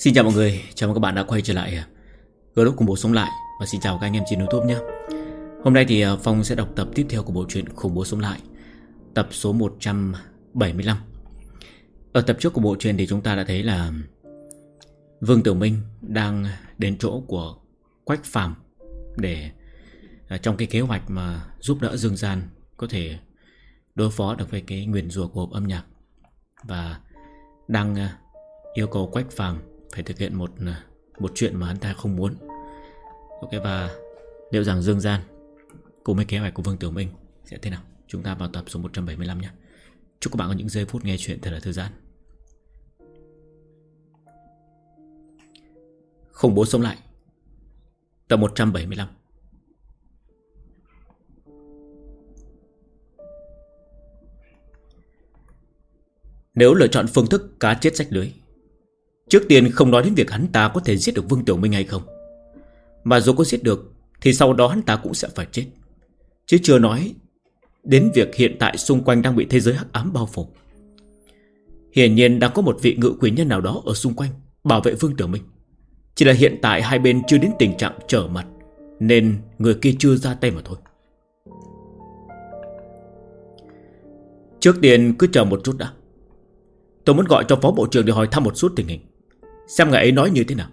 Xin chào mọi người, chào mừng các bạn đã quay trở lại Group Khủng Bố Sống Lại. Và xin chào các anh em trên YouTube nhé. Hôm nay thì Phong sẽ đọc tập tiếp theo của bộ truyện Khủng Bố Sống Lại, tập số 175. Ở tập trước của bộ truyện thì chúng ta đã thấy là Vương Tiểu Minh đang đến chỗ của Quách Phàm để trong cái kế hoạch mà giúp đỡ Dương Gian có thể đối phó được với cái nguyền rủa của hộp âm nhạc, và đang yêu cầu Quách Phàm phải thực hiện một chuyện mà hắn ta không muốn. Ok, và liệu rằng Dương Gian cùng với kế hoạch của Vương Tiểu Minh sẽ thế nào? Chúng ta vào tập số 175 nhé. Chúc các bạn có những giây phút nghe chuyện thật là thư giãn. Khủng Bố Sống Lại, tập 175. Nếu lựa chọn phương thức cá chết rách lưới, trước tiên không nói đến việc hắn ta có thể giết được Vương Tiểu Minh hay không, mà dù có giết được thì sau đó hắn ta cũng sẽ phải chết. Chứ chưa nói đến việc hiện tại xung quanh đang bị thế giới hắc ám bao phủ. Hiển nhiên đang có một vị ngự quỷ nhân nào đó ở xung quanh bảo vệ Vương Tiểu Minh. Chỉ là hiện tại hai bên chưa đến tình trạng trở mặt, nên người kia chưa ra tay mà thôi. Trước tiên cứ chờ một chút đã. Tôi muốn gọi cho phó bộ trưởng để hỏi thăm một chút tình hình, xem ngài ấy nói như thế nào.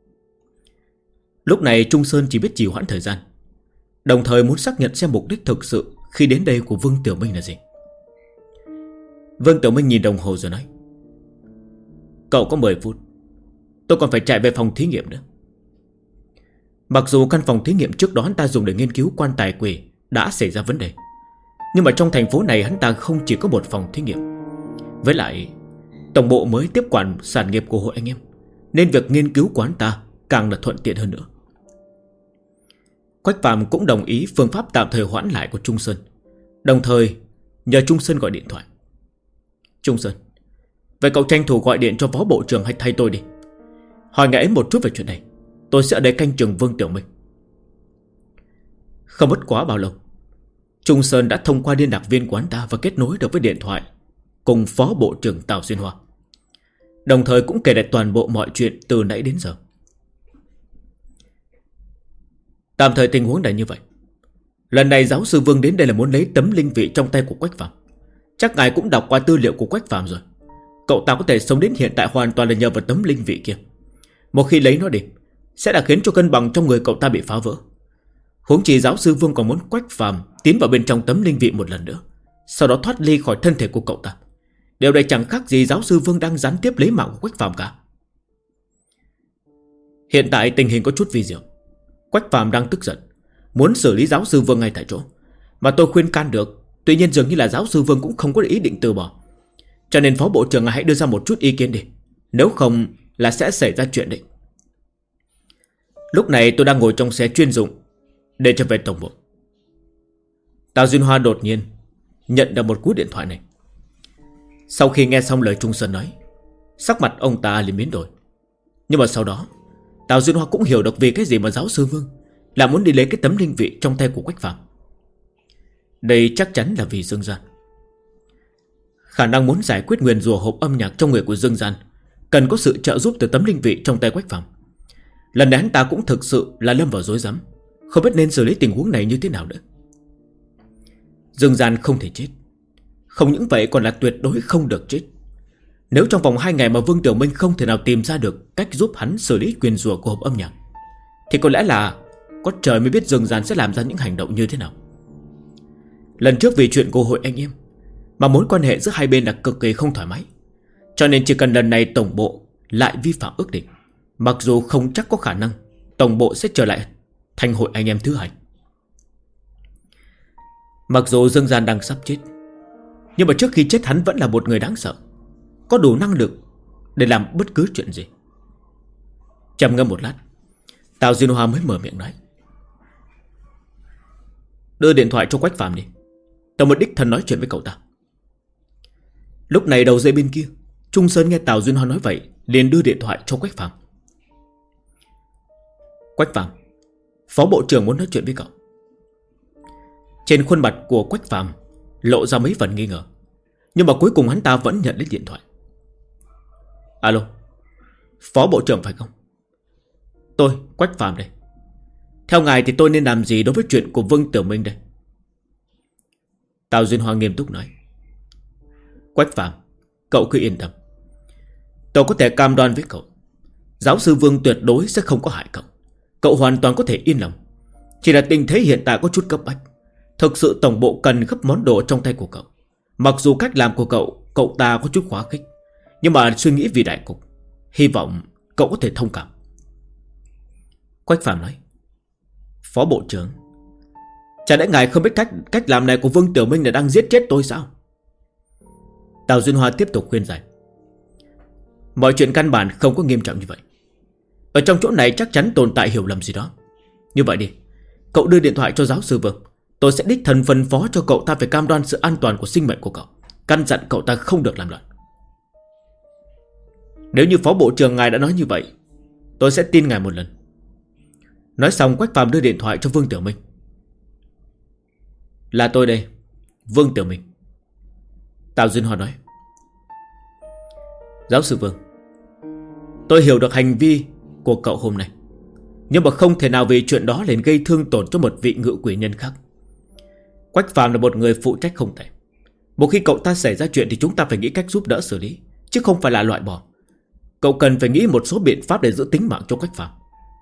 Lúc này Trung Sơn chỉ biết trì hoãn thời gian, đồng thời muốn xác nhận xem mục đích thực sự khi đến đây của Vương Tiểu Minh là gì. Vương Tiểu Minh nhìn đồng hồ rồi nói: Cậu có 10 phút, tôi còn phải chạy về phòng thí nghiệm nữa. Mặc dù căn phòng thí nghiệm trước đó hắn ta dùng để nghiên cứu quan tài quỷ đã xảy ra vấn đề, nhưng mà trong thành phố này hắn ta không chỉ có một phòng thí nghiệm. Với lại tổng bộ mới tiếp quản sản nghiệp của hội anh em, nên việc nghiên cứu của hắn ta càng là thuận tiện hơn nữa. Quách Phàm cũng đồng ý phương pháp tạm thời hoãn lại của Trung Sơn, đồng thời nhờ Trung Sơn gọi điện thoại. Trung Sơn, vậy cậu tranh thủ gọi điện cho phó bộ trưởng hay thay tôi đi, hỏi ngài ấy một chút về chuyện này. Tôi sẽ ở đây canh chừng Vương Tiểu Minh. Không mất quá bao lâu, Trung Sơn đã thông qua liên lạc viên của hắn ta và kết nối được với điện thoại cùng phó bộ trưởng Tào Xuyên Hoa, đồng thời cũng kể lại toàn bộ mọi chuyện từ nãy đến giờ. Tạm thời tình huống là như vậy. Lần này giáo sư Vương đến đây là muốn lấy tấm linh vị trong tay của Quách Phàm. Chắc ngài cũng đọc qua tư liệu của Quách Phàm rồi. Cậu ta có thể sống đến hiện tại hoàn toàn là nhờ vào tấm linh vị kia. Một khi lấy nó đi, sẽ đã khiến cho cân bằng trong người cậu ta bị phá vỡ. Huống chi giáo sư Vương còn muốn Quách Phàm tiến vào bên trong tấm linh vị một lần nữa, sau đó thoát ly khỏi thân thể của cậu ta. Điều này chẳng khác gì giáo sư Vương đang gián tiếp lấy mạng của Quách Phàm cả. Hiện tại tình hình có chút vi diệu. Quách Phàm đang tức giận, muốn xử lý giáo sư Vương ngay tại chỗ, mà tôi khuyên can được. Tuy nhiên dường như là giáo sư Vương cũng không có ý định từ bỏ. Cho nên phó bộ trưởng hãy đưa ra một chút ý kiến đi, nếu không là sẽ xảy ra chuyện đấy. Lúc này tôi đang ngồi trong xe chuyên dụng để trở về tổng bộ. Tào Duyên Hoa đột nhiên nhận được một cú điện thoại này. Sau khi nghe xong lời Trung Sơn nói, sắc mặt ông ta liền biến đổi. Nhưng mà sau đó Tào Duyên Hoa cũng hiểu được vì cái gì mà giáo sư Vương là muốn đi lấy cái tấm linh vị trong tay của Quách Phàm. Đây chắc chắn là vì Dương Gian. Khả năng muốn giải quyết nguyền rủa hộp âm nhạc trong người của Dương Gian cần có sự trợ giúp từ tấm linh vị trong tay Quách Phàm. Lần này hắn ta cũng thực sự là lâm vào rối rắm, không biết nên xử lý tình huống này như thế nào nữa. Dương Gian không thể chết, không những vậy còn là tuyệt đối không được chết. Nếu trong vòng 2 ngày mà Vương Tiểu Minh không thể nào tìm ra được cách giúp hắn xử lý nguyền rủa của hộp âm nhạc, thì có lẽ là có trời mới biết Dương Gian sẽ làm ra những hành động như thế nào. Lần trước vì chuyện của hội anh em mà mối quan hệ giữa hai bên là cực kỳ không thoải mái, cho nên chỉ cần lần này tổng bộ lại vi phạm ước định, mặc dù không chắc có khả năng tổng bộ sẽ trở lại thành hội anh em thứ hai. Mặc dù Dương Gian đang sắp chết, nhưng mà trước khi chết hắn vẫn là một người đáng sợ, có đủ năng lực để làm bất cứ chuyện gì. Trầm ngâm một lát, Tào Duyên Hoa mới mở miệng nói: Đưa điện thoại cho Quách Phàm đi, tôi muốn đích thân nói chuyện với cậu ta. Lúc này đầu dây bên kia, Trung Sơn nghe Tào Duyên Hoa nói vậy, liền đưa điện thoại cho Quách Phàm. Quách Phàm, phó bộ trưởng muốn nói chuyện với cậu. Trên khuôn mặt của Quách Phàm lộ ra mấy phần nghi ngờ, nhưng mà cuối cùng hắn ta vẫn nhận lấy điện thoại. Alo. Phó Bộ trưởng phải không? Tôi, Quách Phàm đây. Theo ngài thì tôi nên làm gì đối với chuyện của Vương Tiểu Minh đây? Tào Duyên Hoa nghiêm túc nói. Quách Phàm, cậu cứ yên tâm. Tôi có thể cam đoan với cậu, giáo sư Vương tuyệt đối sẽ không có hại cậu. Cậu hoàn toàn có thể yên lòng. Chỉ là tình thế hiện tại có chút cấp bách. Thực sự tổng bộ cần gấp món đồ trong tay của cậu. Mặc dù cách làm của cậu ta có chút quá khích, nhưng mà suy nghĩ vì đại cục, hy vọng cậu có thể thông cảm. Quách Phàm nói. Phó Bộ trưởng, chả lẽ ngài không biết cách làm này của Vương Tiểu Minh là đang giết chết tôi sao? Tào Duyên Hoa tiếp tục khuyên giải. Mọi chuyện căn bản không có nghiêm trọng như vậy. Ở trong chỗ này chắc chắn tồn tại hiểu lầm gì đó. Như vậy đi, cậu đưa điện thoại cho giáo sư Vương. Tôi sẽ đích thân phân phó cho cậu ta phải cam đoan sự an toàn của sinh mệnh của cậu, căn dặn cậu ta không được làm loạn. Nếu như Phó Bộ trưởng ngài đã nói như vậy, tôi sẽ tin ngài một lần. Nói xong Quách Phàm đưa điện thoại cho Vương Tiểu Minh. Là tôi đây, Vương Tiểu Minh. Tào Duyên Hoa nói. Giáo sư Vương, tôi hiểu được hành vi của cậu hôm nay, nhưng mà không thể nào vì chuyện đó liền gây thương tổn cho một vị ngự quỷ nhân khác. Quách Phàm là một người phụ trách không tệ. Một khi cậu ta xảy ra chuyện thì chúng ta phải nghĩ cách giúp đỡ xử lý, chứ không phải là loại bỏ. Cậu cần phải nghĩ một số biện pháp để giữ tính mạng cho Quách Phàm.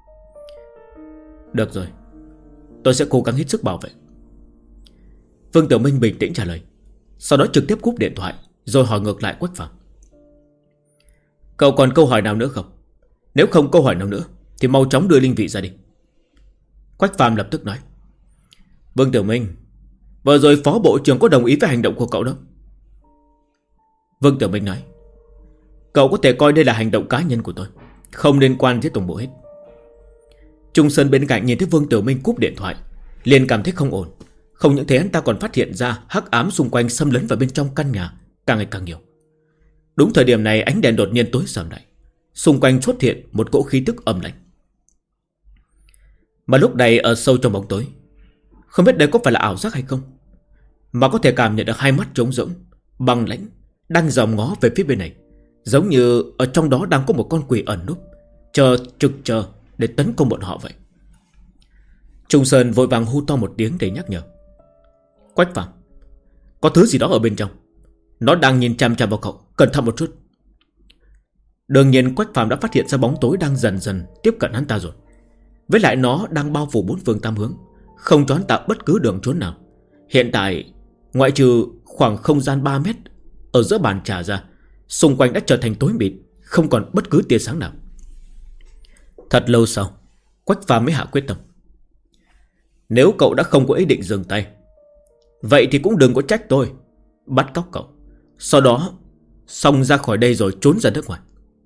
Được rồi, tôi sẽ cố gắng hết sức bảo vệ. Vương Tiểu Minh bình tĩnh trả lời, sau đó trực tiếp cúp điện thoại, rồi hỏi ngược lại Quách Phàm. Cậu còn câu hỏi nào nữa không? Nếu không câu hỏi nào nữa thì mau chóng đưa linh vị ra đi. Quách Phàm lập tức nói. Vương Tiểu Minh, vừa rồi Phó Bộ trưởng có đồng ý với hành động của cậu đó. Vương Tiểu Minh nói. Cậu có thể coi đây là hành động cá nhân của tôi, không liên quan tới tổng bộ hết. Trung Sơn bên cạnh nhìn thấy Vương Tiểu Minh cúp điện thoại, liền cảm thấy không ổn. Không những thế, hắn ta còn phát hiện ra hắc ám xung quanh xâm lấn vào bên trong căn nhà càng ngày càng nhiều. Đúng thời điểm này, ánh đèn đột nhiên tối sầm lại, xung quanh xuất hiện một cỗ khí tức âm lạnh. Mà lúc này ở sâu trong bóng tối, không biết đây có phải là ảo giác hay không, mà có thể cảm nhận được hai mắt trống rỗng, băng lãnh đang dòm ngó về phía bên này, giống như ở trong đó đang có một con quỷ ẩn núp, trực chờ để tấn công bọn họ vậy. Trung Sơn vội vàng hô to một tiếng để nhắc nhở. Quách Phàm, có thứ gì đó ở bên trong, nó đang nhìn chằm chằm vào cậu, cẩn thận một chút. Đương nhiên Quách Phàm đã phát hiện ra bóng tối đang dần dần tiếp cận hắn ta rồi. Với lại nó đang bao phủ bốn phương tám hướng, không cho hắn ta bất cứ đường trốn nào. Hiện tại, ngoại trừ khoảng không gian 3 mét ở giữa bàn trà ra, xung quanh đã trở thành tối mịt, không còn bất cứ tia sáng nào. Thật lâu sau, Quách Phàm mới hạ quyết tâm. Nếu cậu đã không có ý định dừng tay, vậy thì cũng đừng có trách tôi bắt cóc cậu, sau đó xông ra khỏi đây rồi trốn ra nước ngoài.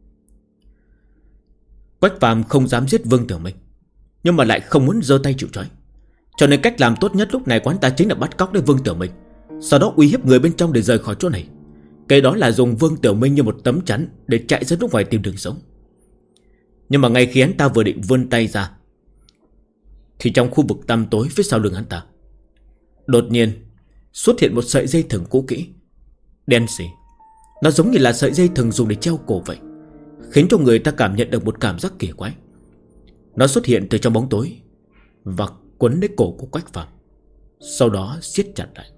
Quách Phàm không dám giết Vương Tiểu Minh, nhưng mà lại không muốn giơ tay chịu trói. Cho nên cách làm tốt nhất lúc này của hắn ta chính là bắt cóc đến Vương Tiểu Minh, sau đó uy hiếp người bên trong để rời khỏi chỗ này. Cái đó là dùng Vương Tiểu Minh như một tấm chắn để chạy ra nước ngoài tìm đường sống. Nhưng mà ngay khi hắn ta vừa định vươn tay ra, thì trong khu vực tăm tối phía sau lưng hắn ta, đột nhiên xuất hiện một sợi dây thừng cũ kỹ, đen xì. Nó giống như là sợi dây thừng dùng để treo cổ vậy, khiến cho người ta cảm nhận được một cảm giác kỳ quái. Nó xuất hiện từ trong bóng tối và quấn lấy cổ của Quách Phàm, sau đó siết chặt lại.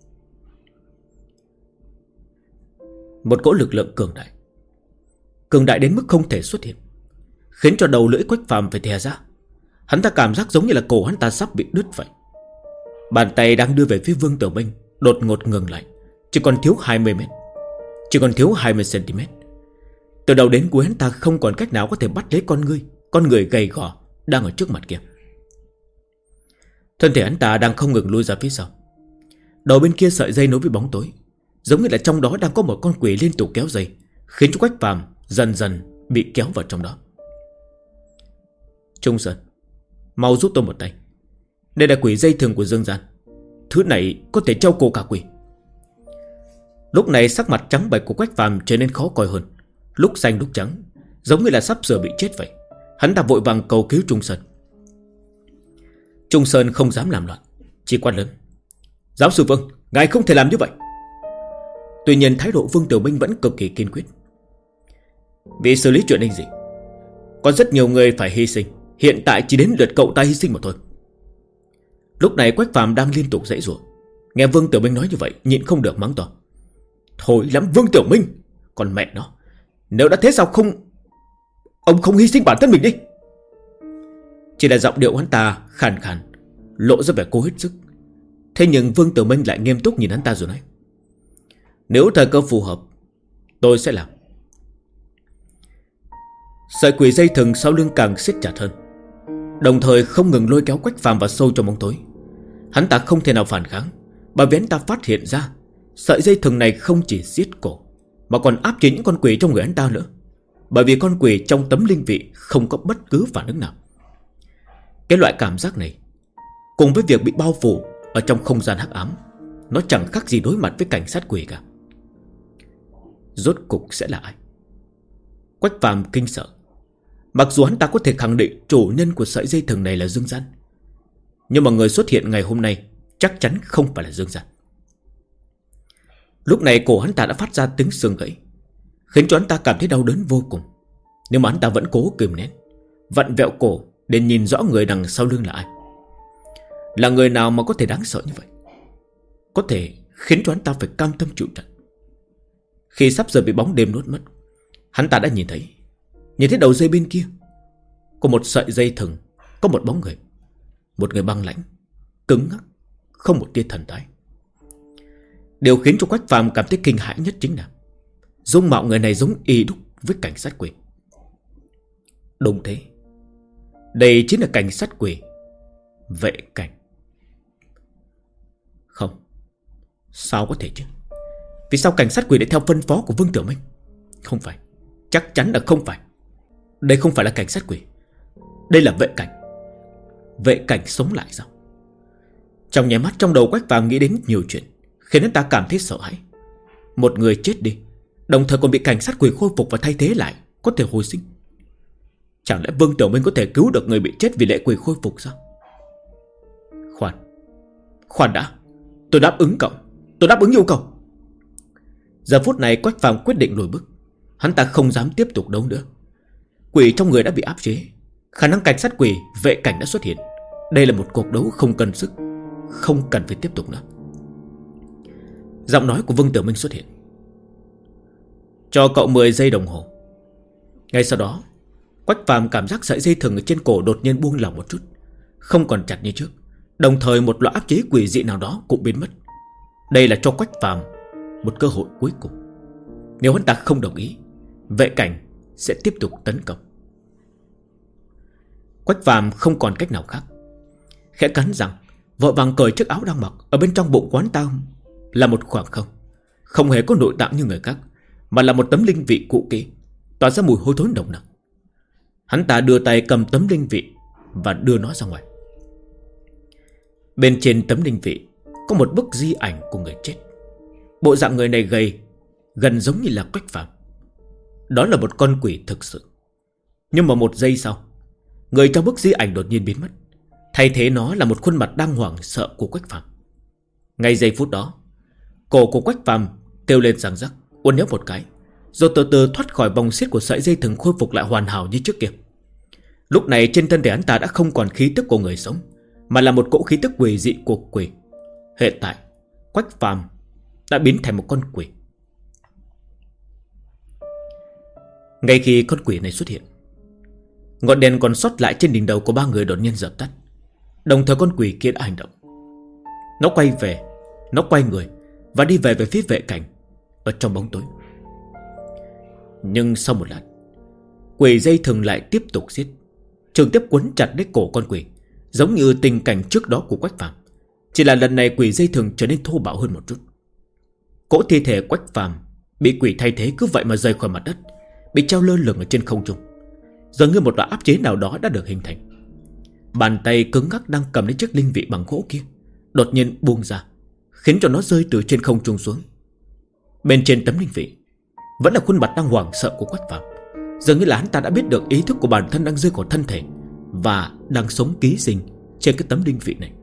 Một cỗ lực lượng cường đại đến mức không thể xuất hiện, khiến cho đầu lưỡi Quách Phàm phải thè ra. Hắn ta cảm giác giống như là cổ hắn ta sắp bị đứt vậy. Bàn tay đang đưa về phía Vương Tiểu Minh đột ngột ngừng lại, chỉ còn thiếu 20 mét, chỉ còn thiếu 20 cm. Từ đầu đến cuối hắn ta không còn cách nào có thể bắt lấy con người gầy gò đang ở trước mặt kia. Thân thể hắn ta đang không ngừng lui ra phía sau. Đầu bên kia sợi dây nối với bóng tối, giống như là trong đó đang có một con quỷ liên tục kéo dây, khiến cho Quách Phàm dần dần bị kéo vào trong đó. Trung Sơn, mau giúp tôi một tay. Đây là quỷ dây thừng của dương gian, thứ này có thể treo cổ cả quỷ. Lúc này sắc mặt trắng bệch của Quách Phàm trở nên khó coi hơn, lúc xanh lúc trắng, giống như là sắp sửa bị chết vậy. Hắn ta vội vàng cầu cứu Trung Sơn. Trung Sơn không dám làm loạn, chỉ quát lớn. Giáo sư Vương, ngài không thể làm như vậy. Tuy nhiên thái độ Vương Tiểu Minh vẫn cực kỳ kiên quyết. Vì xử lý chuyện này gì, Có rất nhiều người phải hy sinh. Hiện tại chỉ đến lượt cậu ta hy sinh mà thôi. Lúc này Quách Phàm đang liên tục giãy giụa. Nghe Vương Tiểu Minh nói như vậy, nhịn không được mắng to: thôi lắm Vương Tiểu Minh, còn mẹ nó, nếu đã thế sao ông không hy sinh bản thân mình đi? Chỉ là giọng điệu hắn ta khàn khàn, lộ ra vẻ cố hết sức. Thế nhưng Vương Tiểu Minh lại nghiêm túc nhìn hắn ta rồi nói: nếu thời cơ phù hợp, tôi sẽ làm. Sợi quỷ dây thừng sau lưng càng siết chặt hơn, đồng thời không ngừng lôi kéo Quách Phàm vào sâu trong bóng tối. Hắn ta không thể nào phản kháng, bởi vì hắn ta phát hiện ra sợi dây thừng này không chỉ siết cổ, mà còn áp chế những con quỷ trong người hắn ta nữa. Bởi vì con quỷ trong tấm linh vị không có bất cứ phản ứng nào. Cái loại cảm giác này, cùng với việc bị bao phủ ở trong không gian hắc ám, nó chẳng khác gì đối mặt với cảnh sát quỷ cả. Rốt cục sẽ là ai? Quách Phàm kinh sợ. Mặc dù hắn ta có thể khẳng định chủ nhân của sợi dây thừng này là Dương Gian, nhưng mà người xuất hiện ngày hôm nay chắc chắn không phải là Dương Gian. Lúc này cổ hắn ta đã phát ra tiếng xương gãy, khiến cho hắn ta cảm thấy đau đớn vô cùng. Nhưng mà hắn ta vẫn cố kìm nén, vặn vẹo cổ để nhìn rõ người đằng sau lưng là ai. Là người nào mà có thể đáng sợ như vậy, có thể khiến cho hắn ta phải cam tâm chịu trận. Khi sắp giờ bị bóng đêm nuốt mất, hắn ta đã nhìn thấy đầu dây bên kia có một sợi dây thừng, có một bóng người. Một người băng lãnh, cứng ngắc, không một tia thần thái. Điều khiến cho Quách Phàm cảm thấy kinh hãi nhất chính là dung mạo người này giống y đúc với cảnh sát quỷ. Đúng thế, đây chính là cảnh sát quỷ Vệ Cảnh. Không, sao có thể chứ? Vì sao cảnh sát quỷ lại theo phân phó của Vương Tiểu Minh? Không phải, chắc chắn là không phải. Đây không phải là cảnh sát quỷ, đây là Vệ Cảnh. Vệ Cảnh sống lại sao? Trong nháy mắt trong đầu Quách Phàm nghĩ đến nhiều chuyện, khiến hắn ta cảm thấy sợ hãi. Một người chết đi, đồng thời còn bị cảnh sát quỷ khôi phục và thay thế lại, có thể hồi sinh. Chẳng lẽ Vương Tiểu Minh có thể cứu được người bị chết vì lệ quỷ khôi phục sao? Khoan đã, tôi đáp ứng cậu, tôi đáp ứng yêu cầu. Giờ phút này Quách Phàm quyết định lùi bước. Hắn ta không dám tiếp tục đấu nữa. Quỷ trong người đã bị áp chế, khả năng cảnh sát quỷ Vệ Cảnh đã xuất hiện. Đây là một cuộc đấu không cần sức, không cần phải tiếp tục nữa. Giọng nói của Vương Tiểu Minh xuất hiện: cho cậu 10 giây đồng hồ. Ngay sau đó, Quách Phàm cảm giác sợi dây thừng ở trên cổ đột nhiên buông lỏng một chút, không còn chặt như trước. Đồng thời một loại áp chế quỷ dị nào đó cũng biến mất. Đây là cho Quách Phàm một cơ hội cuối cùng. Nếu hắn ta không đồng ý, Vệ Cảnh sẽ tiếp tục tấn công. Quách Phàm không còn cách nào khác, khẽ cắn răng, vội vàng cởi chiếc áo đang mặc. Ở bên trong bụng quán ta là một khoảng không, không hề có nội tạng như người khác, mà là một tấm linh vị cũ kỹ, tỏa ra mùi hôi thối nồng nặc. Hắn ta đưa tay cầm tấm linh vị và đưa nó ra ngoài. Bên trên tấm linh vị có một bức di ảnh của người chết. Bộ dạng người này gầy, gần giống như là Quách Phàm. Đó là một con quỷ thực sự. Nhưng mà một giây sau, người trong bức di ảnh đột nhiên biến mất, thay thế nó là một khuôn mặt đang hoảng sợ của Quách Phàm. Ngay giây phút đó, cổ của Quách Phàm kêu lên răng rắc, uốn éo một cái, rồi từ từ thoát khỏi vòng xiết của sợi dây thừng, khôi phục lại hoàn hảo như trước kia. Lúc này trên thân thể hắn ta đã không còn khí tức của người sống, mà là một cỗ khí tức quỷ dị của quỷ. Hiện tại Quách Phàm đã biến thành một con quỷ. Ngay khi con quỷ này xuất hiện, ngọn đèn còn sót lại trên đỉnh đầu của ba người đột nhiên dập tắt. Đồng thời con quỷ kia đã hành động. Nó quay về, nó quay người và đi về phía Vệ Cảnh ở trong bóng tối. Nhưng sau một lát, quỷ dây thừng lại tiếp tục giết, trực tiếp quấn chặt lấy cổ con quỷ, giống như tình cảnh trước đó của Quách Phàm. Chỉ là lần này quỷ dây thừng trở nên thô bạo hơn một chút. Cỗ thi thể Quách Phàm bị quỷ thay thế cứ vậy mà rời khỏi mặt đất, bị treo lơ lửng ở trên không trung. Dường như một loại áp chế nào đó đã được hình thành. Bàn tay cứng ngắc đang cầm lấy chiếc linh vị bằng gỗ kia đột nhiên buông ra, khiến cho nó rơi từ trên không trung xuống. Bên trên tấm linh vị vẫn là khuôn mặt đang hoảng sợ của Quách Phàm. Dường như là hắn ta đã biết được ý thức của bản thân đang rơi khỏi thân thể và đang sống ký sinh trên cái tấm linh vị này.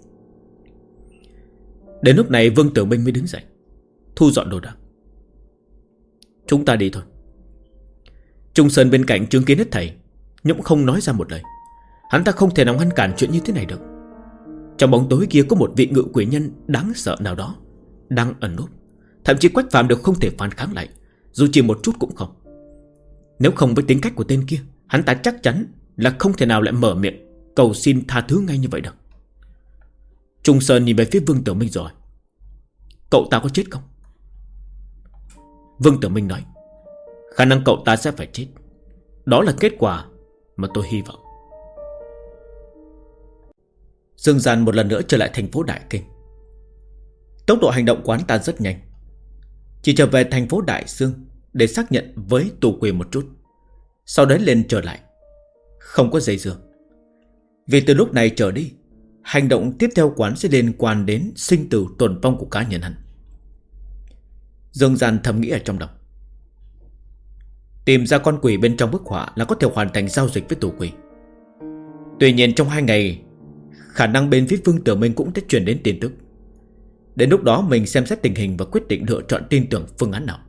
Đến lúc này Vương Tiểu Minh mới đứng dậy, thu dọn đồ đạc. Chúng ta đi thôi. Trung Sơn bên cạnh chứng kiến hết thảy, nhưng cũng không nói ra một lời. Hắn ta không thể nào ngăn cản chuyện như thế này được. Trong bóng tối kia có một vị ngự quỷ nhân đáng sợ nào đó đang ẩn núp. Thậm chí Quách Phàm đều không thể phản kháng lại, dù chỉ một chút cũng không. Nếu không với tính cách của tên kia, hắn ta chắc chắn là không thể nào lại mở miệng cầu xin tha thứ ngay như vậy được. Trung Sơn nhìn về phía Vương Tử Minh rồi. Cậu ta có chết không? Vương Tử Minh nói, khả năng cậu ta sẽ phải chết. Đó là kết quả mà tôi hy vọng. Dương Gian một lần nữa trở lại thành phố Đại Kinh. Tốc độ hành động của hắn ta rất nhanh. Chỉ trở về thành phố Đại Sương để xác nhận với tù quỷ một chút, sau đấy lên trở lại. Không có dây dưa. Vì từ lúc này trở đi, hành động tiếp theo quán sẽ liên quan đến sinh tử tồn vong của cá nhân hắn. Dương Gian thầm nghĩ ở trong lòng. Tìm ra con quỷ bên trong bức họa là có thể hoàn thành giao dịch với tù quỷ. Tuy nhiên trong 2 ngày, khả năng bên phía Vương Tử Minh cũng sẽ truyền đến tin tức. Đến lúc đó mình xem xét tình hình và quyết định lựa chọn tin tưởng phương án nào.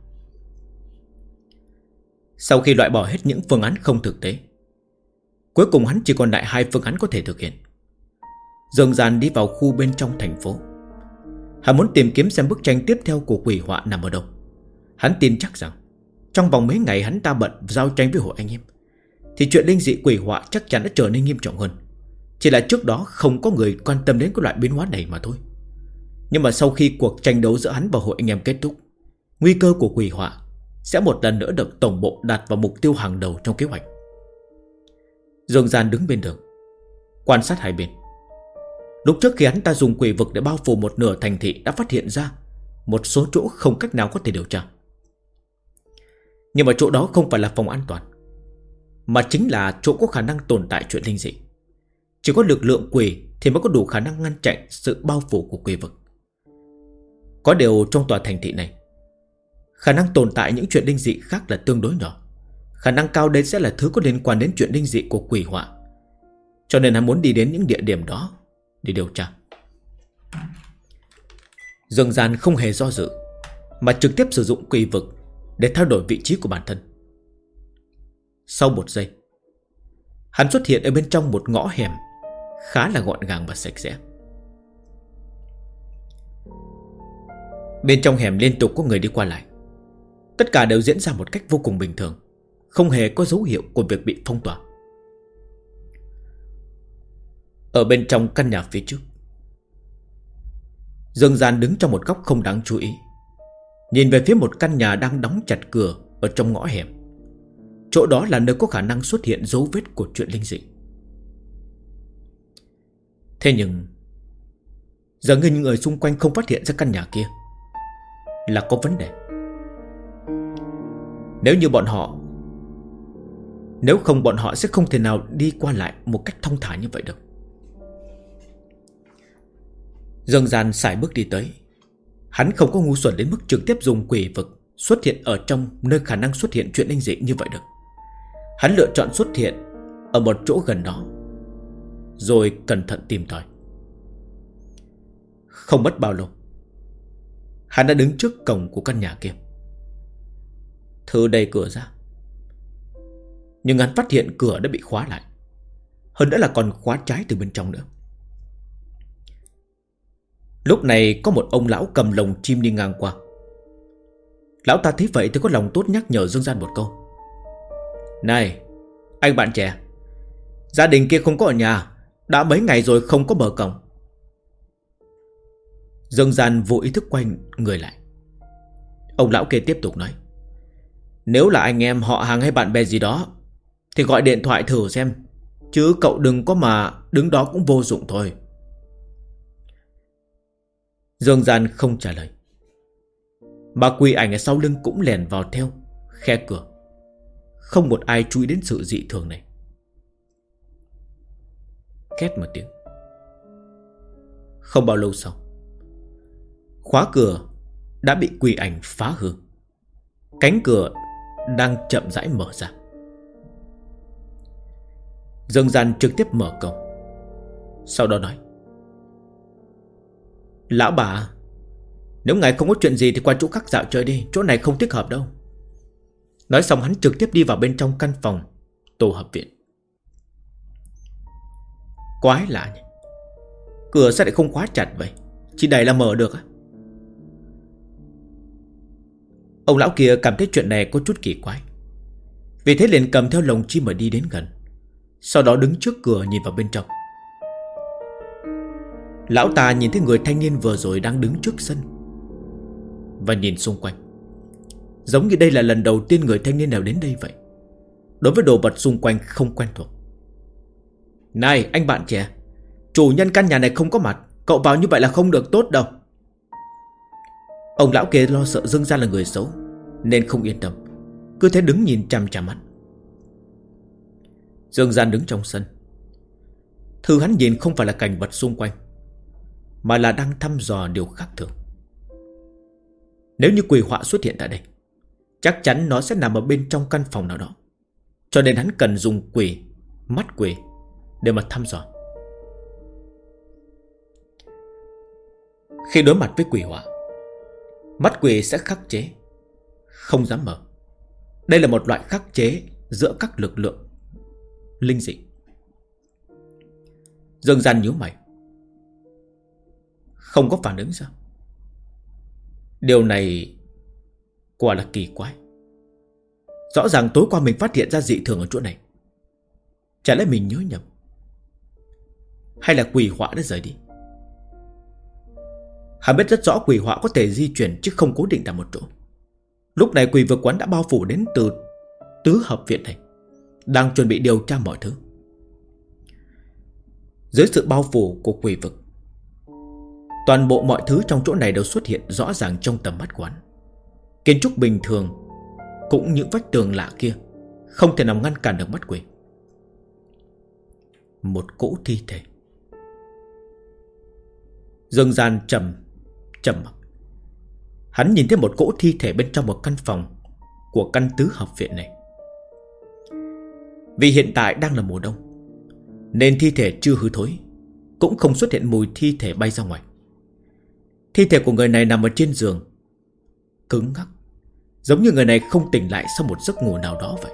Sau khi loại bỏ hết những phương án không thực tế, cuối cùng hắn chỉ còn lại 2 phương án có thể thực hiện. Dương Gian đi vào khu bên trong thành phố. Hắn muốn tìm kiếm xem bức tranh tiếp theo của quỷ họa nằm ở đâu. Hắn tin chắc rằng trong vòng mấy ngày hắn ta bận giao tranh với hội anh em, thì chuyện linh dị quỷ họa chắc chắn đã trở nên nghiêm trọng hơn. Chỉ là trước đó không có người quan tâm đến cái loại biến hóa này mà thôi. Nhưng mà sau khi cuộc tranh đấu giữa hắn và hội anh em kết thúc, nguy cơ của quỷ họa sẽ một lần nữa được tổng bộ đặt vào mục tiêu hàng đầu trong kế hoạch. Dương Gian đứng bên đường quan sát hai bên. Lúc trước khi hắn ta dùng quỷ vực để bao phủ một nửa thành thị, đã phát hiện ra một số chỗ không cách nào có thể điều tra. Nhưng mà chỗ đó không phải là phòng an toàn, mà chính là chỗ có khả năng tồn tại chuyện linh dị. Chỉ có lực lượng quỷ thì mới có đủ khả năng ngăn chặn sự bao phủ của quỷ vực. Có điều trong tòa thành thị này, khả năng tồn tại những chuyện linh dị khác là tương đối nhỏ. Khả năng cao đấy sẽ là thứ có liên quan đến chuyện linh dị của quỷ họa. Cho nên hắn muốn đi đến những địa điểm đó để điều tra. Dương Gian không hề do dự, mà trực tiếp sử dụng quỷ vực để thay đổi vị trí của bản thân. Sau 1 giây, hắn xuất hiện ở bên trong một ngõ hẻm khá là gọn gàng và sạch sẽ. Bên trong hẻm liên tục có người đi qua lại. Tất cả đều diễn ra một cách vô cùng bình thường, không hề có dấu hiệu của việc bị phong tỏa. Ở bên trong căn nhà phía trước, Dương Gian đứng trong một góc không đáng chú ý, nhìn về phía một căn nhà đang đóng chặt cửa ở trong ngõ hẻm. Chỗ đó là nơi có khả năng xuất hiện dấu vết của chuyện linh dị. Thế nhưng giờ những người xung quanh không phát hiện ra căn nhà kia là có vấn đề. Nếu không bọn họ sẽ không thể nào đi qua lại một cách thông thả như vậy được. Dương Gian sải bước đi tới. Hắn không có ngu xuẩn đến mức trực tiếp dùng quỷ vực xuất hiện ở trong nơi khả năng xuất hiện chuyện linh dị như vậy được. Hắn lựa chọn xuất hiện ở một chỗ gần đó, rồi cẩn thận tìm tòi. Không mất bao lâu, hắn đã đứng trước cổng của căn nhà kia, thử đẩy cửa ra. Nhưng hắn phát hiện cửa đã bị khóa lại, hơn nữa là còn khóa trái từ bên trong nữa. Lúc này có một ông lão cầm lồng chim đi ngang qua. Lão ta thấy vậy thì có lòng tốt nhắc nhở Dương Gian một câu. Này, anh bạn trẻ, gia đình kia không có ở nhà, đã mấy ngày rồi không có mở cổng. Dương Gian vô ý thức quay người lại. Ông lão kia tiếp tục nói. Nếu là anh em họ hàng hay bạn bè gì đó thì gọi điện thoại thử xem, chứ cậu đừng có mà đứng đó cũng vô dụng thôi. Dương Gian không trả lời, mà quỷ ảnh ở sau lưng cũng lèn vào theo khe cửa. Không một ai chú ý đến sự dị thường này. Két một tiếng. Không bao lâu sau, khóa cửa đã bị quỷ ảnh phá hư. Cánh cửa đang chậm rãi mở ra. Dương Gian trực tiếp mở cổng, sau đó nói. Lão bà, nếu ngài không có chuyện gì thì qua chỗ khác dạo chơi đi, chỗ này không thích hợp đâu. Nói xong hắn trực tiếp đi vào bên trong căn phòng tổ hợp viện. Quái lạ nhỉ, cửa sao lại không khóa chặt vậy, chỉ đẩy là mở được á? Ông lão kia cảm thấy chuyện này có chút kỳ quái, vì thế liền cầm theo lồng chim mà đi đến gần, sau đó đứng trước cửa nhìn vào bên trong. Lão ta nhìn thấy người thanh niên vừa rồi đang đứng trước sân và nhìn xung quanh, giống như đây là lần đầu tiên người thanh niên nào đến đây vậy. Đối với đồ vật xung quanh không quen thuộc. Này anh bạn trẻ, chủ nhân căn nhà này không có mặt, cậu vào như vậy là không được tốt đâu. Ông lão kia lo sợ Dương Gian là người xấu nên không yên tâm, cứ thế đứng nhìn chằm chằm mắt. Dương Gian đứng trong sân, thứ hắn nhìn không phải là cảnh vật xung quanh, mà là đang thăm dò điều khác thường. Nếu như quỷ họa xuất hiện tại đây, chắc chắn nó sẽ nằm ở bên trong căn phòng nào đó, cho nên hắn cần dùng mắt quỷ để mà thăm dò. Khi đối mặt với quỷ họa, mắt quỷ sẽ khắc chế, không dám mở. Đây là một loại khắc chế giữa các lực lượng linh dị. Dương Gian nhíu mày, không có phản ứng sao? Điều này quả là kỳ quái. Rõ ràng tối qua mình phát hiện ra dị thường ở chỗ này. Chả lẽ mình nhớ nhầm, hay là quỷ họa đã rời đi? Hắn biết rất rõ quỷ họa có thể di chuyển chứ không cố định tại một chỗ. Lúc này quỷ vực quán đã bao phủ đến từ tứ hợp viện này, đang chuẩn bị điều tra mọi thứ. Dưới sự bao phủ của quỷ vực, toàn bộ mọi thứ trong chỗ này đều xuất hiện rõ ràng trong tầm mắt quán. Kiến trúc bình thường cũng những vách tường lạ kia không thể nào ngăn cản được mắt quỷ. Một cỗ thi thể. Dương Gian trầm mặc. Hắn nhìn thấy một cỗ thi thể bên trong một căn phòng của căn tứ hợp viện này. Vì hiện tại đang là mùa đông nên thi thể chưa hư thối, cũng không xuất hiện mùi thi thể bay ra ngoài. Thi thể của người này nằm ở trên giường, cứng ngắc, giống như người này không tỉnh lại sau một giấc ngủ nào đó vậy.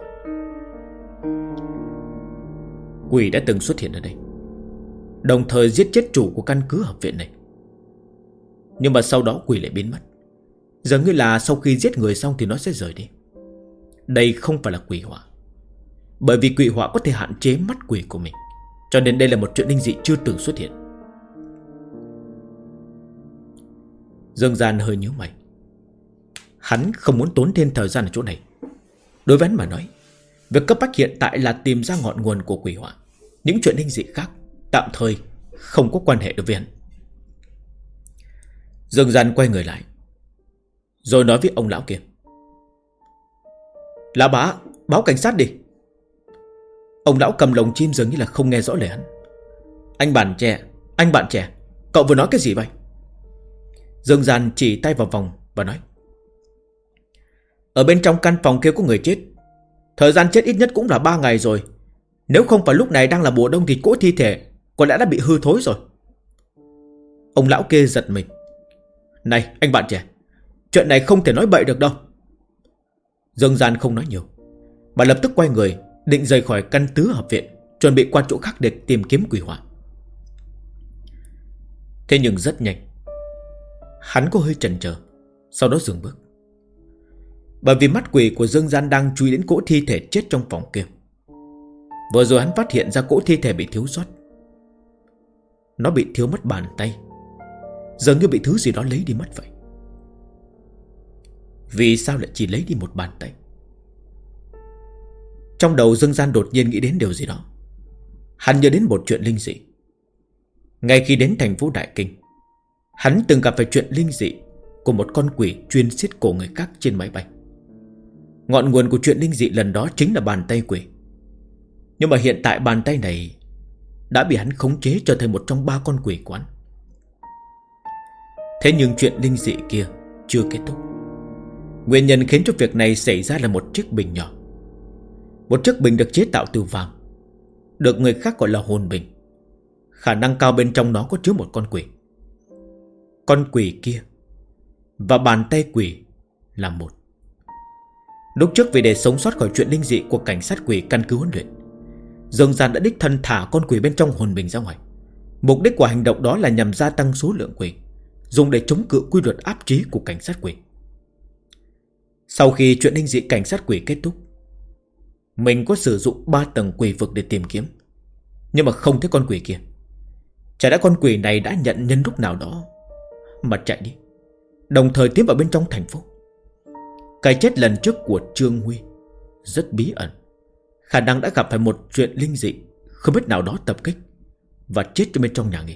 Quỷ đã từng xuất hiện ở đây, đồng thời giết chết chủ của căn cứ hợp viện này. Nhưng mà sau đó quỷ lại biến mất, dường như là sau khi giết người xong thì nó sẽ rời đi. Đây không phải là quỷ họa, bởi vì quỷ họa có thể hạn chế mắt quỷ của mình, cho nên đây là một chuyện linh dị chưa từng xuất hiện. Dương Gian hơi nhíu mày. Hắn không muốn tốn thêm thời gian ở chỗ này. Đối với hắn mà nói, việc cấp bách hiện tại là tìm ra ngọn nguồn của quỷ họa. Những chuyện linh dị khác tạm thời không có quan hệ đối với hắn. Dương Gian quay người lại, rồi nói với ông lão kia: Lão bá, báo cảnh sát đi. Ông lão cầm lồng chim dường như là không nghe rõ lời hắn. Anh bạn trẻ, cậu vừa nói cái gì vậy? Dương Gian chỉ tay vào vòng và nói: Ở bên trong căn phòng kia có người chết. Thời gian chết ít nhất cũng là 3 ngày rồi. Nếu không phải lúc này đang là mùa đông thì cỗ thi thể có lẽ đã bị hư thối rồi. Ông lão kia giật mình: Này anh bạn trẻ, chuyện này không thể nói bậy được đâu. Dương Gian không nói nhiều, mà lập tức quay người định rời khỏi căn tứ hợp viện, chuẩn bị qua chỗ khác để tìm kiếm quỷ họa. Thế nhưng rất nhanh, hắn có hơi chần chờ, sau đó dừng bước. Bởi vì mắt quỷ của Dương Gian đang chú ý đến cỗ thi thể chết trong phòng kia. Vừa rồi hắn phát hiện ra cỗ thi thể bị thiếu sót. Nó bị thiếu mất bàn tay, dường như bị thứ gì đó lấy đi mất vậy. Vì sao lại chỉ lấy đi một bàn tay? Trong đầu Dương Gian đột nhiên nghĩ đến điều gì đó. Hắn nhớ đến một chuyện linh dị. Ngay khi đến thành phố Đại Kinh, hắn từng gặp phải chuyện linh dị của một con quỷ chuyên xiết cổ người khác trên máy bay. Ngọn nguồn của chuyện linh dị lần đó chính là bàn tay quỷ. Nhưng mà hiện tại bàn tay này đã bị hắn khống chế trở thành một trong 3 con quỷ quán. Thế nhưng chuyện linh dị kia chưa kết thúc. Nguyên nhân khiến cho việc này xảy ra là một chiếc bình nhỏ. Một chiếc bình được chế tạo từ vàng, được người khác gọi là hồn bình. Khả năng cao bên trong nó có chứa một con quỷ. Con quỷ kia và bàn tay quỷ là một. Lúc trước vì để sống sót khỏi chuyện linh dị của cảnh sát quỷ căn cứ huấn luyện, Dương Gian đã đích thân thả con quỷ bên trong hồn bình ra ngoài. Mục đích của hành động đó là nhằm gia tăng số lượng quỷ, dùng để chống cự quy luật áp chế của cảnh sát quỷ. Sau khi chuyện linh dị cảnh sát quỷ kết thúc, mình có sử dụng 3 tầng quỷ vực để tìm kiếm, nhưng mà không thấy con quỷ kia. Chả đã con quỷ này đã nhận nhân lúc nào đó mà chạy đi, đồng thời tiến vào bên trong thành phố. Cái chết lần trước của Trương Huy rất bí ẩn, khả năng đã gặp phải một chuyện linh dị không biết nào đó tập kích và chết bên trong nhà nghỉ.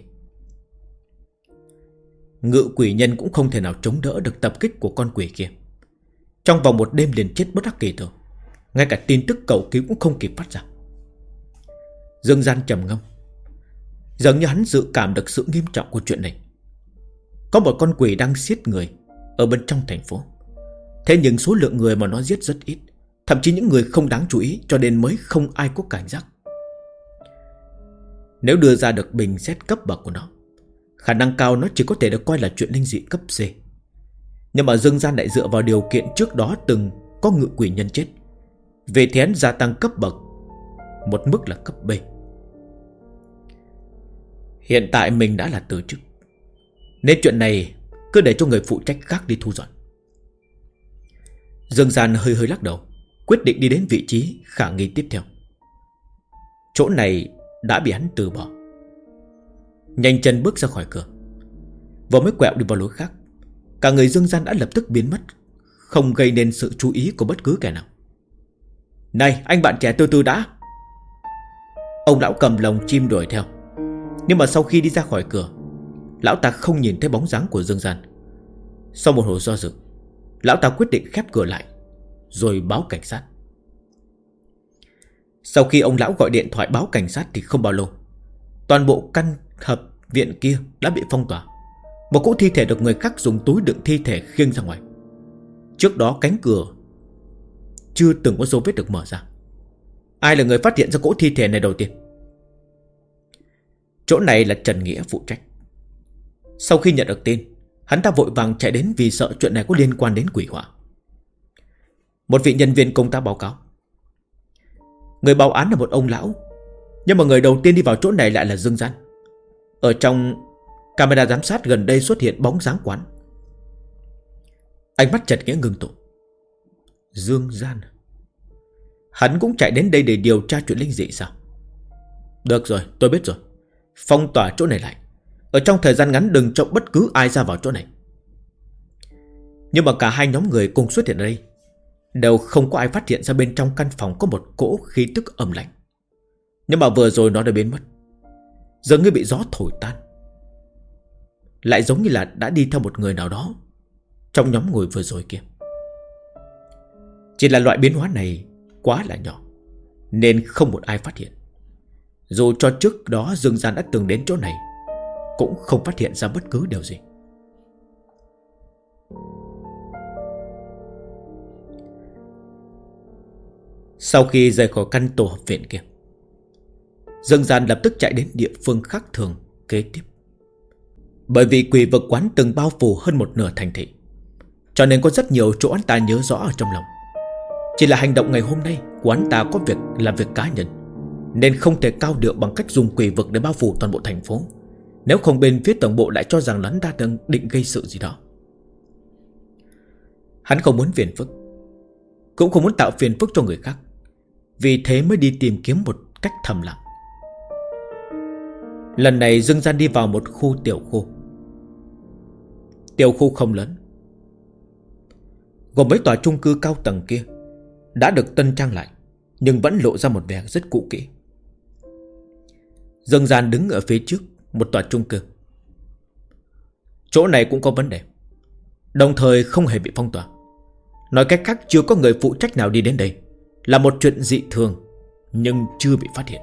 Ngự quỷ nhân cũng không thể nào chống đỡ được tập kích của con quỷ kia. Trong vòng một đêm liền chết bất đắc kỳ tử, ngay cả tin tức cầu cứu cũng không kịp phát ra. Dương Gian trầm ngâm, dường như hắn dự cảm được sự nghiêm trọng của chuyện này. Có một con quỷ đang giết người ở bên trong thành phố, thế nhưng số lượng người mà nó giết rất ít, thậm chí những người không đáng chú ý, cho nên mới không ai có cảnh giác. Nếu đưa ra được bình xét cấp bậc của nó, khả năng cao nó chỉ có thể được coi là chuyện linh dị cấp C. Nhưng mà Dương Gian lại dựa vào điều kiện trước đó từng có ngự quỷ nhân chết, về thế hắn gia tăng cấp bậc một mức là cấp B. Hiện tại mình đã là từ chức, nên chuyện này cứ để cho người phụ trách khác đi thu dọn. Dương Gian hơi hơi lắc đầu, quyết định đi đến vị trí khả nghi tiếp theo. Chỗ này đã bị hắn từ bỏ. Nhanh chân bước ra khỏi cửa, vừa mới quẹo đi vào lối khác, cả người Dương Gian đã lập tức biến mất, không gây nên sự chú ý của bất cứ kẻ nào. Này anh bạn trẻ, từ từ đã. Ông lão cầm lồng chim đuổi theo, nhưng mà sau khi đi ra khỏi cửa, lão ta không nhìn thấy bóng dáng của Dương Gian. Sau một hồi do dự, lão ta quyết định khép cửa lại rồi báo cảnh sát. Sau khi ông lão gọi điện thoại báo cảnh sát thì không bao lâu, toàn bộ căn hợp viện kia đã bị phong tỏa. Một cỗ thi thể được người khác dùng túi đựng thi thể khiêng ra ngoài. Trước đó cánh cửa chưa từng có dấu vết được mở ra. Ai là người phát hiện ra cỗ thi thể này đầu tiên? Chỗ này là Trần Nghĩa phụ trách. Sau khi nhận được tin, hắn ta vội vàng chạy đến vì sợ chuyện này có liên quan đến quỷ hỏa. Một vị nhân viên công tác báo cáo, người báo án là một ông lão, nhưng mà người đầu tiên đi vào chỗ này lại là Dương Gian. Ở trong camera giám sát gần đây xuất hiện bóng dáng quán. Ánh mắt Trần Nghĩa ngưng tụ. Dương Gian, hắn cũng chạy đến đây để điều tra chuyện linh dị sao? Được rồi, tôi biết rồi. Phong tỏa chỗ này lại, ở trong thời gian ngắn đừng cho bất cứ ai ra vào chỗ này. Nhưng mà cả hai nhóm người cùng xuất hiện ở đây đều không có ai phát hiện ra bên trong căn phòng có một cỗ khí tức âm lạnh. Nhưng mà vừa rồi nó đã biến mất, dường như bị gió thổi tan. Lại giống như là đã đi theo một người nào đó trong nhóm người vừa rồi kia. Chỉ là loại biến hóa này quá là nhỏ, nên không một ai phát hiện. Dù cho trước đó Dương Gian đã từng đến chỗ này, cũng không phát hiện ra bất cứ điều gì. Sau khi rời khỏi căn tổ hợp viện kia, Dương Gian lập tức chạy đến địa phương khác thường kế tiếp. Bởi vì quỷ vực quán từng bao phủ hơn một nửa thành thị, cho nên có rất nhiều chỗ anh ta nhớ rõ ở trong lòng. Chỉ là hành động ngày hôm nay của anh ta có việc là việc cá nhân, nên không thể cao điệu bằng cách dùng quỷ vực để bao phủ toàn bộ thành phố. Nếu không bên phía tổng bộ lại cho rằng hắn ta đang định gây sự gì đó. Hắn không muốn phiền phức, cũng không muốn tạo phiền phức cho người khác, vì thế mới đi tìm kiếm một cách thầm lặng. Lần này Dương Gian đi vào một khu tiểu khu. Tiểu khu không lớn, gồm mấy tòa chung cư cao tầng kia đã được tân trang lại, nhưng vẫn lộ ra một vẻ rất cũ kỹ. Dương Gian đứng ở phía trước một tòa chung cư. Chỗ này cũng có vấn đề, đồng thời không hề bị phong tỏa. Nói cách khác, chưa có người phụ trách nào đi đến đây, là một chuyện dị thường, nhưng chưa bị phát hiện.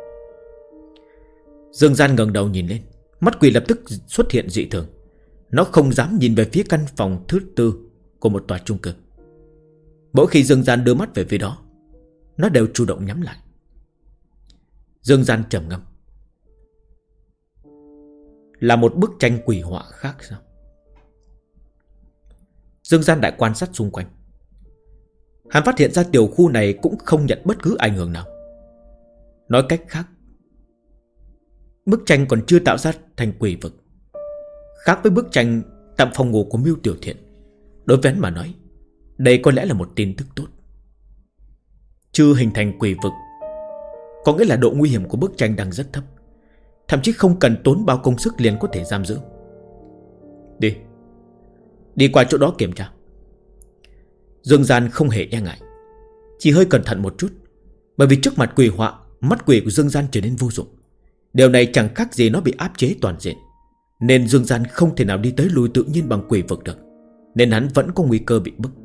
Dương Gian ngẩng đầu nhìn lên, mắt quỷ lập tức xuất hiện dị thường. Nó không dám nhìn về phía căn phòng thứ 4 của một tòa chung cư. Mỗi khi Dương Gian đưa mắt về phía đó, nó đều chủ động nhắm lại. Dương Gian trầm ngâm. Là một bức tranh quỷ họa khác sao? Dương Gian lại quan sát xung quanh. Hắn phát hiện ra tiểu khu này cũng không nhận bất cứ ảnh hưởng nào. Nói cách khác, bức tranh còn chưa tạo ra thành quỷ vực. Khác với bức tranh tạm phòng ngủ của Mưu Tiểu Thiện, đối với hắn mà nói, đây có lẽ là một tin tức tốt. Chưa hình thành quỷ vực có nghĩa là độ nguy hiểm của bức tranh đang rất thấp, thậm chí không cần tốn bao công sức liền có thể giam giữ. Đi qua chỗ đó kiểm tra. Dương Gian không hề e ngại, chỉ hơi cẩn thận một chút. Bởi vì trước mặt quỷ họa, mắt quỷ của Dương Gian trở nên vô dụng. Điều này chẳng khác gì nó bị áp chế toàn diện, nên Dương Gian không thể nào đi tới lui tự nhiên bằng quỷ vực được, nên hắn vẫn có nguy cơ bị bức.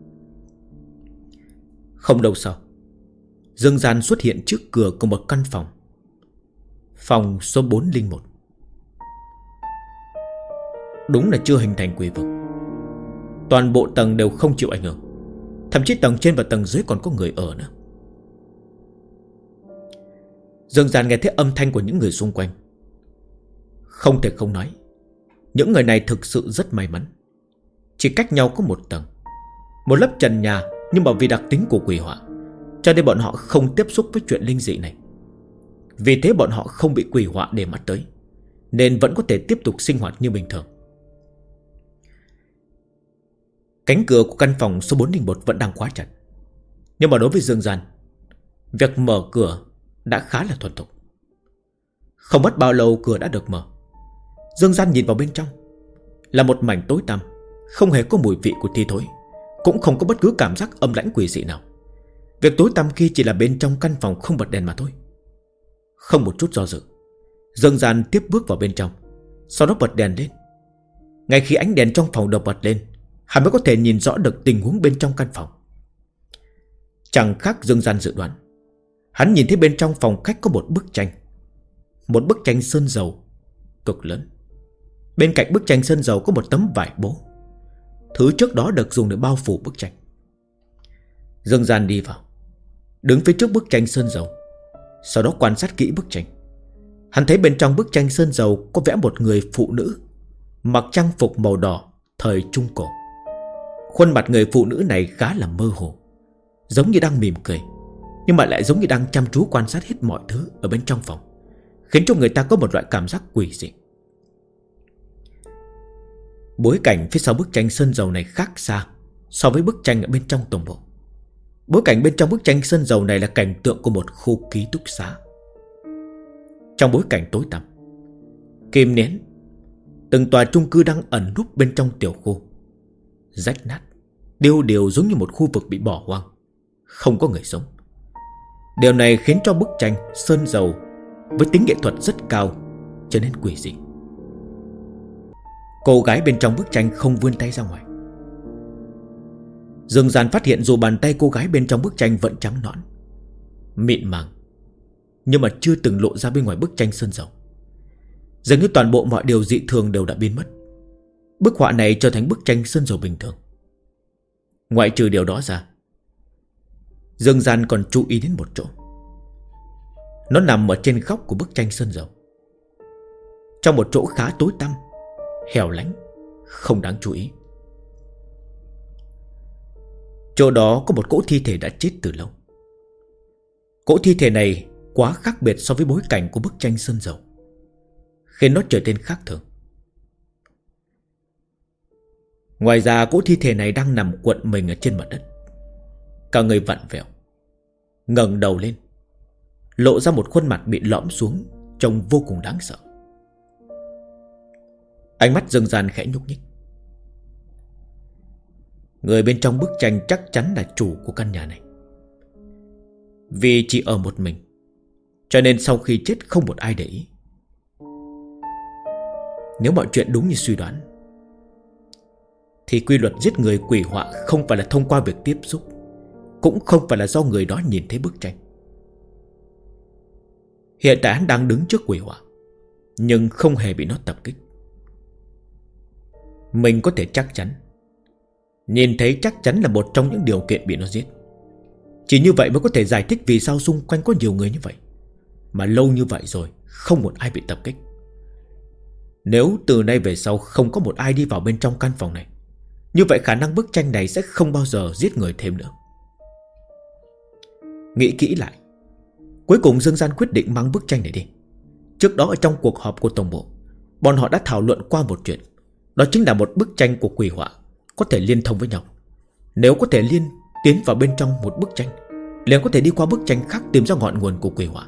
Không lâu sau, Dương Gian xuất hiện trước cửa của một căn phòng. Phòng số 401. Đúng là chưa hình thành quỷ vực. Toàn bộ tầng đều không chịu ảnh hưởng, thậm chí tầng trên và tầng dưới còn có người ở nữa. Dương Gian nghe thấy âm thanh của những người xung quanh. Không thể không nói, những người này thực sự rất may mắn. Chỉ cách nhau có một tầng, một lớp trần nhà, nhưng mà vì đặc tính của quỷ họa, cho nên bọn họ không tiếp xúc với chuyện linh dị này. Vì thế bọn họ không bị quỷ họa để mắt tới, nên vẫn có thể tiếp tục sinh hoạt như bình thường. Cánh cửa của căn phòng số 401 vẫn đang khóa chặt, nhưng mà đối với Dương Gian, việc mở cửa đã khá là thuần thục. Không mất bao lâu cửa đã được mở. Dương Gian nhìn vào bên trong, là một mảnh tối tăm, không hề có mùi vị của thi thối, cũng không có bất cứ cảm giác âm lãnh quỷ dị nào. Việc tối tăm kia chỉ là bên trong căn phòng không bật đèn mà thôi. Không một chút do dự, Dương Gian tiếp bước vào bên trong, sau đó bật đèn lên. Ngay khi ánh đèn trong phòng được bật lên, hắn mới có thể nhìn rõ được tình huống bên trong căn phòng. Chẳng khác Dương Gian dự đoán, hắn nhìn thấy bên trong phòng khách có một bức tranh. Một bức tranh sơn dầu cực lớn. Bên cạnh bức tranh sơn dầu có một tấm vải bố, thứ trước đó được dùng để bao phủ bức tranh. Dương Gian đi vào, đứng phía trước bức tranh sơn dầu, sau đó quan sát kỹ bức tranh. Hắn thấy bên trong bức tranh sơn dầu có vẽ một người phụ nữ mặc trang phục màu đỏ thời Trung Cổ. Khuôn mặt người phụ nữ này khá là mơ hồ, giống như đang mỉm cười, nhưng mà lại giống như đang chăm chú quan sát hết mọi thứ ở bên trong phòng, khiến cho người ta có một loại cảm giác quỷ dị. Bối cảnh phía sau bức tranh sơn dầu này khác xa so với bức tranh ở bên trong tổng bộ. Bối cảnh bên trong bức tranh sơn dầu này là cảnh tượng của một khu ký túc xá. Trong bối cảnh tối tăm, kim nén, từng tòa chung cư đang ẩn núp bên trong tiểu khu, rách nát, điêu điều giống như một khu vực bị bỏ hoang, không có người sống. Điều này khiến cho bức tranh sơn dầu với tính nghệ thuật rất cao trở nên quỷ dị. Cô gái bên trong bức tranh không vươn tay ra ngoài. Dương Gian phát hiện dù bàn tay cô gái bên trong bức tranh vẫn trắng nõn, mịn màng, nhưng mà chưa từng lộ ra bên ngoài bức tranh sơn dầu. Dường như toàn bộ mọi điều dị thường đều đã biến mất. Bức họa này trở thành bức tranh sơn dầu bình thường. Ngoại trừ điều đó ra, Dương Gian còn chú ý đến một chỗ. Nó nằm ở trên góc của bức tranh sơn dầu, trong một chỗ khá tối tăm, hẻo lánh, không đáng chú ý. Chỗ đó có một cỗ thi thể đã chết từ lâu. Cỗ thi thể này quá khác biệt so với bối cảnh của bức tranh sơn dầu, khiến nó trở nên khác thường. Ngoài ra, cỗ thi thể này đang nằm cuộn mình ở trên mặt đất, cả người vặn vẹo, ngẩng đầu lên, lộ ra một khuôn mặt bị lõm xuống, trông vô cùng đáng sợ. Ánh mắt Dương Gian khẽ nhúc nhích. Người bên trong bức tranh chắc chắn là chủ của căn nhà này. Vì chỉ ở một mình, cho nên sau khi chết không một ai để ý. Nếu mọi chuyện đúng như suy đoán, thì quy luật giết người quỷ họa không phải là thông qua việc tiếp xúc, cũng không phải là do người đó nhìn thấy bức tranh. Hiện tại hắn đang đứng trước quỷ họa, nhưng không hề bị nó tập kích. Mình có thể chắc chắn, nhìn thấy chắc chắn là một trong những điều kiện bị nó giết. Chỉ như vậy mới có thể giải thích vì sao xung quanh có nhiều người như vậy, mà lâu như vậy rồi không một ai bị tập kích. Nếu từ nay về sau không có một ai đi vào bên trong căn phòng này, như vậy khả năng bức tranh này sẽ không bao giờ giết người thêm nữa. Nghĩ kỹ lại, Cuối cùng Dương Gian quyết định mang bức tranh này đi. Trước đó ở trong cuộc họp của tổng bộ, bọn họ đã thảo luận qua một chuyện. Đó chính là một bức tranh của quỷ họa có thể liên thông với nhau. Nếu có thể tiến vào bên trong một bức tranh, liền có thể đi qua bức tranh khác tìm ra ngọn nguồn của quỷ họa.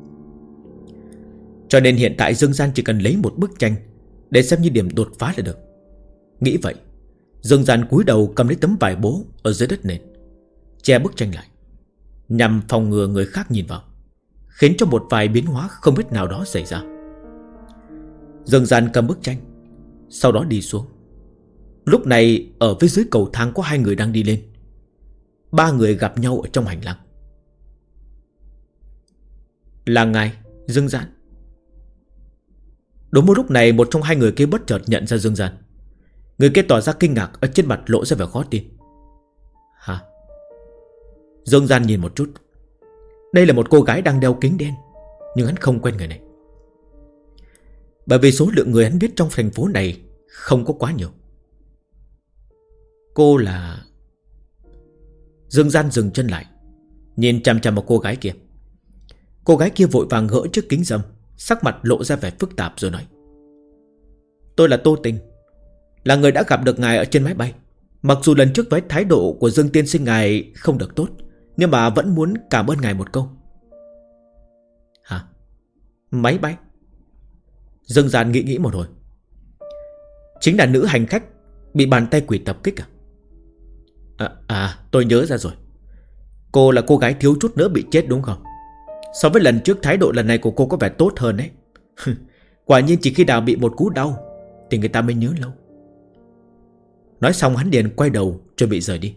Cho nên hiện tại Dương Gian chỉ cần lấy một bức tranh để xem như điểm đột phá là được. Nghĩ vậy, Dương Gian cúi đầu cầm lấy tấm vải bố ở dưới đất nền, che bức tranh lại, nhằm phòng ngừa người khác nhìn vào, khiến cho một vài biến hóa không biết nào đó xảy ra. Dương Gian cầm bức tranh, sau đó đi xuống. Lúc này ở phía dưới cầu thang có 2 người đang đi lên. 3 người gặp nhau ở trong hành lang. Là ngài, Dương Gian. Đúng một lúc này, một trong 2 người kia bất chợt nhận ra Dương Gian. Người kia tỏ ra kinh ngạc, ở trên mặt lộ ra vẻ khó tin. Hả? Dương Gian nhìn một chút. Đây là một cô gái đang đeo kính đen, nhưng hắn không quen người này, bởi vì số lượng người hắn biết trong thành phố này không có quá nhiều. Cô là... Dương Gian dừng chân lại, nhìn chằm chằm vào cô gái kia. Cô gái kia vội vàng gỡ chiếc kính râm, sắc mặt lộ ra vẻ phức tạp rồi nói: Tôi là Tô Tình, là người đã gặp được ngài ở trên máy bay. Mặc dù lần trước với thái độ của Dương tiên sinh ngài không được tốt, nhưng mà vẫn muốn cảm ơn ngài một câu. Hả? Máy bay? Dương Gian nghĩ một hồi. Chính là nữ hành khách bị bàn tay quỷ tập kích à? Tôi nhớ ra rồi. Cô là cô gái thiếu chút nữa bị chết đúng không? So với lần trước, thái độ lần này của cô có vẻ tốt hơn đấy. Quả nhiên chỉ khi nào bị một cú đau thì người ta mới nhớ lâu. Nói xong hắn liền quay đầu chuẩn bị rời đi.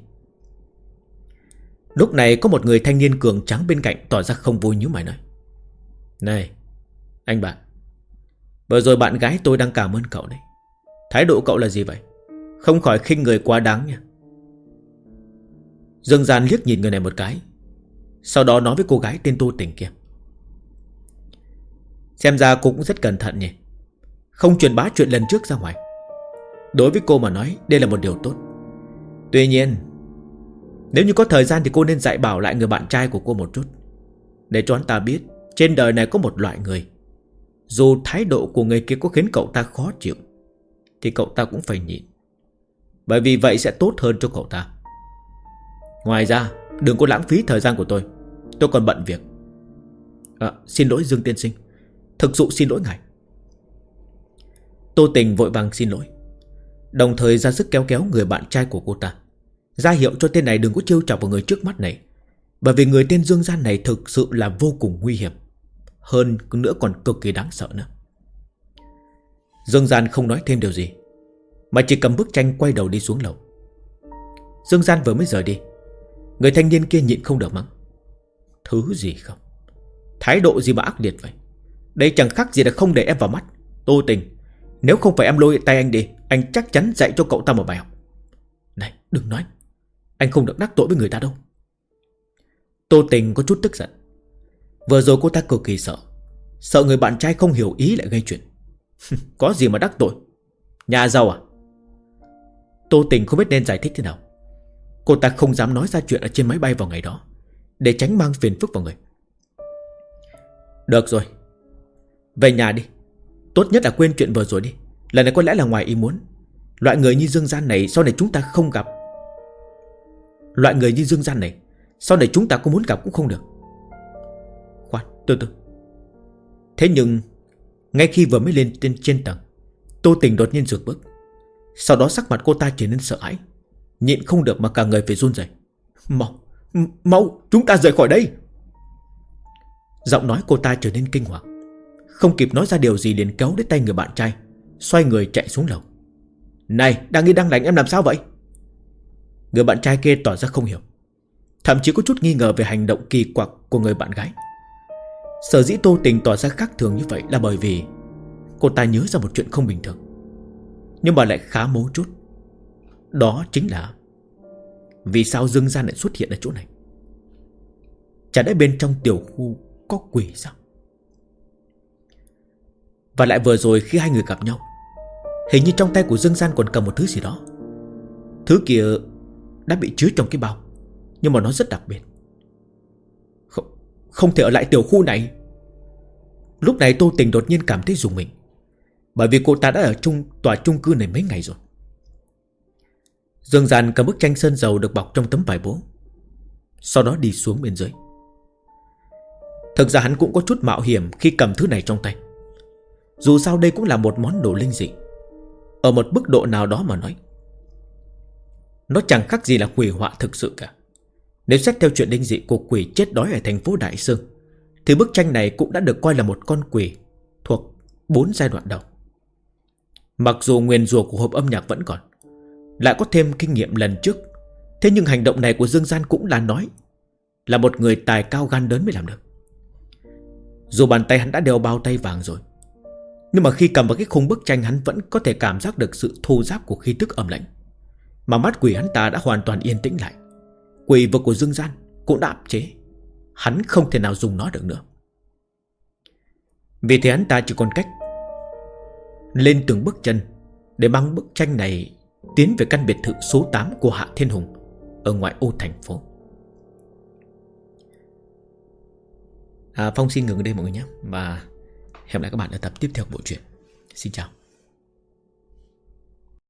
Lúc này có một người thanh niên cường tráng bên cạnh tỏ ra không vui, nhíu mày nói: Này anh bạn, vừa rồi bạn gái tôi đang cảm ơn cậu đấy. Thái độ cậu là gì vậy? Không khỏi khinh người quá đáng nha. Dương Gian liếc nhìn người này một cái, sau đó nói với cô gái tên Tô Tình kia: Xem ra cô cũng rất cẩn thận nhỉ, không truyền bá chuyện lần trước ra ngoài. Đối với cô mà nói đây là một điều tốt. Tuy nhiên, nếu như có thời gian thì cô nên dạy bảo lại người bạn trai của cô một chút, để cho hắn ta biết trên đời này có một loại người, dù thái độ của người kia có khiến cậu ta khó chịu thì cậu ta cũng phải nhịn, bởi vì vậy sẽ tốt hơn cho cậu ta. Ngoài ra đừng có lãng phí thời gian của tôi còn bận việc. Xin lỗi Dương tiên sinh, thực sự xin lỗi ngài. Tô Tình vội vàng xin lỗi, đồng thời ra sức kéo kéo người bạn trai của cô ta, ra hiệu cho tên này đừng có trêu chọc vào người trước mắt này, bởi vì người tên Dương Gian này thực sự là vô cùng nguy hiểm, hơn nữa còn cực kỳ đáng sợ nữa. Dương Gian không nói thêm điều gì, mà chỉ cầm bức tranh quay đầu đi xuống lầu. Dương Gian vừa mới rời đi, người thanh niên kia nhịn không được mắng: Thứ gì không? Thái độ gì mà ác liệt vậy? Đây chẳng khác gì là không để em vào mắt. Tô Tình, nếu không phải em lôi tay anh đi, anh chắc chắn dạy cho cậu ta một bài học. Này đừng nói, anh không được đắc tội với người ta đâu. Tô Tình có chút tức giận. Vừa rồi cô ta cực kỳ sợ người bạn trai không hiểu ý lại gây chuyện. Có gì mà đắc tội? Nhà giàu à? Tô Tình không biết nên giải thích thế nào. Cô ta không dám nói ra chuyện ở trên máy bay vào ngày đó, để tránh mang phiền phức vào người. Được rồi, về nhà đi. Tốt nhất là quên chuyện vừa rồi đi. Lần này có lẽ là ngoài ý muốn. Loại người như Dương Gian này sau này chúng ta không gặp. Loại người như Dương Gian này sau này chúng ta có muốn gặp cũng không được. Khoan, từ từ. Thế nhưng ngay khi vừa mới lên trên tầng, Tô Tình đột nhiên dừng bước. Sau đó sắc mặt cô ta trở nên sợ hãi, nhịn không được mà cả người phải run rẩy. Mau, chúng ta rời khỏi đây. Giọng nói cô ta trở nên kinh hoàng, không kịp nói ra điều gì liền kéo lấy tay người bạn trai, xoay người chạy xuống lầu. Này, đang yên đang lành em làm sao vậy? Người bạn trai kia tỏ ra không hiểu, thậm chí có chút nghi ngờ về hành động kỳ quặc của người bạn gái. Sở dĩ Tô Tình tỏ ra khác thường như vậy là bởi vì cô ta nhớ ra một chuyện không bình thường, nhưng mà lại khá mấu chốt. Đó chính là vì sao Dương Gian lại xuất hiện ở chỗ này? Chả lẽ bên trong tiểu khu có quỷ sao? Và lại vừa rồi khi hai người gặp nhau, hình như trong tay của Dương Gian còn cầm một thứ gì đó. Thứ kia đã bị chứa trong cái bao, nhưng mà nó rất đặc biệt. không thể ở lại tiểu khu này. Lúc này Tô Tình đột nhiên cảm thấy rùng mình, bởi vì cô ta đã ở tòa chung cư này mấy ngày rồi. Dương Gian cầm bức tranh sơn dầu được bọc trong tấm vải bố, sau đó đi xuống bên dưới. Thực ra hắn cũng có chút mạo hiểm khi cầm thứ này trong tay. Dù sao đây cũng là một món đồ linh dị. Ở một mức độ nào đó mà nói, nó chẳng khác gì là quỷ họa thực sự cả. Nếu xét theo chuyện linh dị của quỷ chết đói ở thành phố Đại Sương, thì bức tranh này cũng đã được coi là một con quỷ thuộc 4 giai đoạn đầu. Mặc dù nguyền rủa của hộp âm nhạc vẫn còn, lại có thêm kinh nghiệm lần trước, thế nhưng hành động này của Dương Gian cũng là nói là một người tài cao gan lớn mới làm được. Dù bàn tay hắn đã đeo bao tay vàng rồi, nhưng mà khi cầm vào cái khung bức tranh, hắn vẫn có thể cảm giác được sự thô ráp của khí tức âm lãnh. Mà mắt quỷ hắn ta đã hoàn toàn yên tĩnh lại. Quỷ vực của Dương Gian cũng đã áp chế, hắn không thể nào dùng nó được nữa. Vì thế hắn ta chỉ còn cách lên từng bước chân để mang bức tranh này tiến về căn biệt thự số 8 của Hạ Thiên Hùng ở ngoại ô thành phố. Phong xin ngừng ở đây mọi người nhé, và hẹn gặp lại các bạn ở tập tiếp theo của bộ truyện. Xin chào.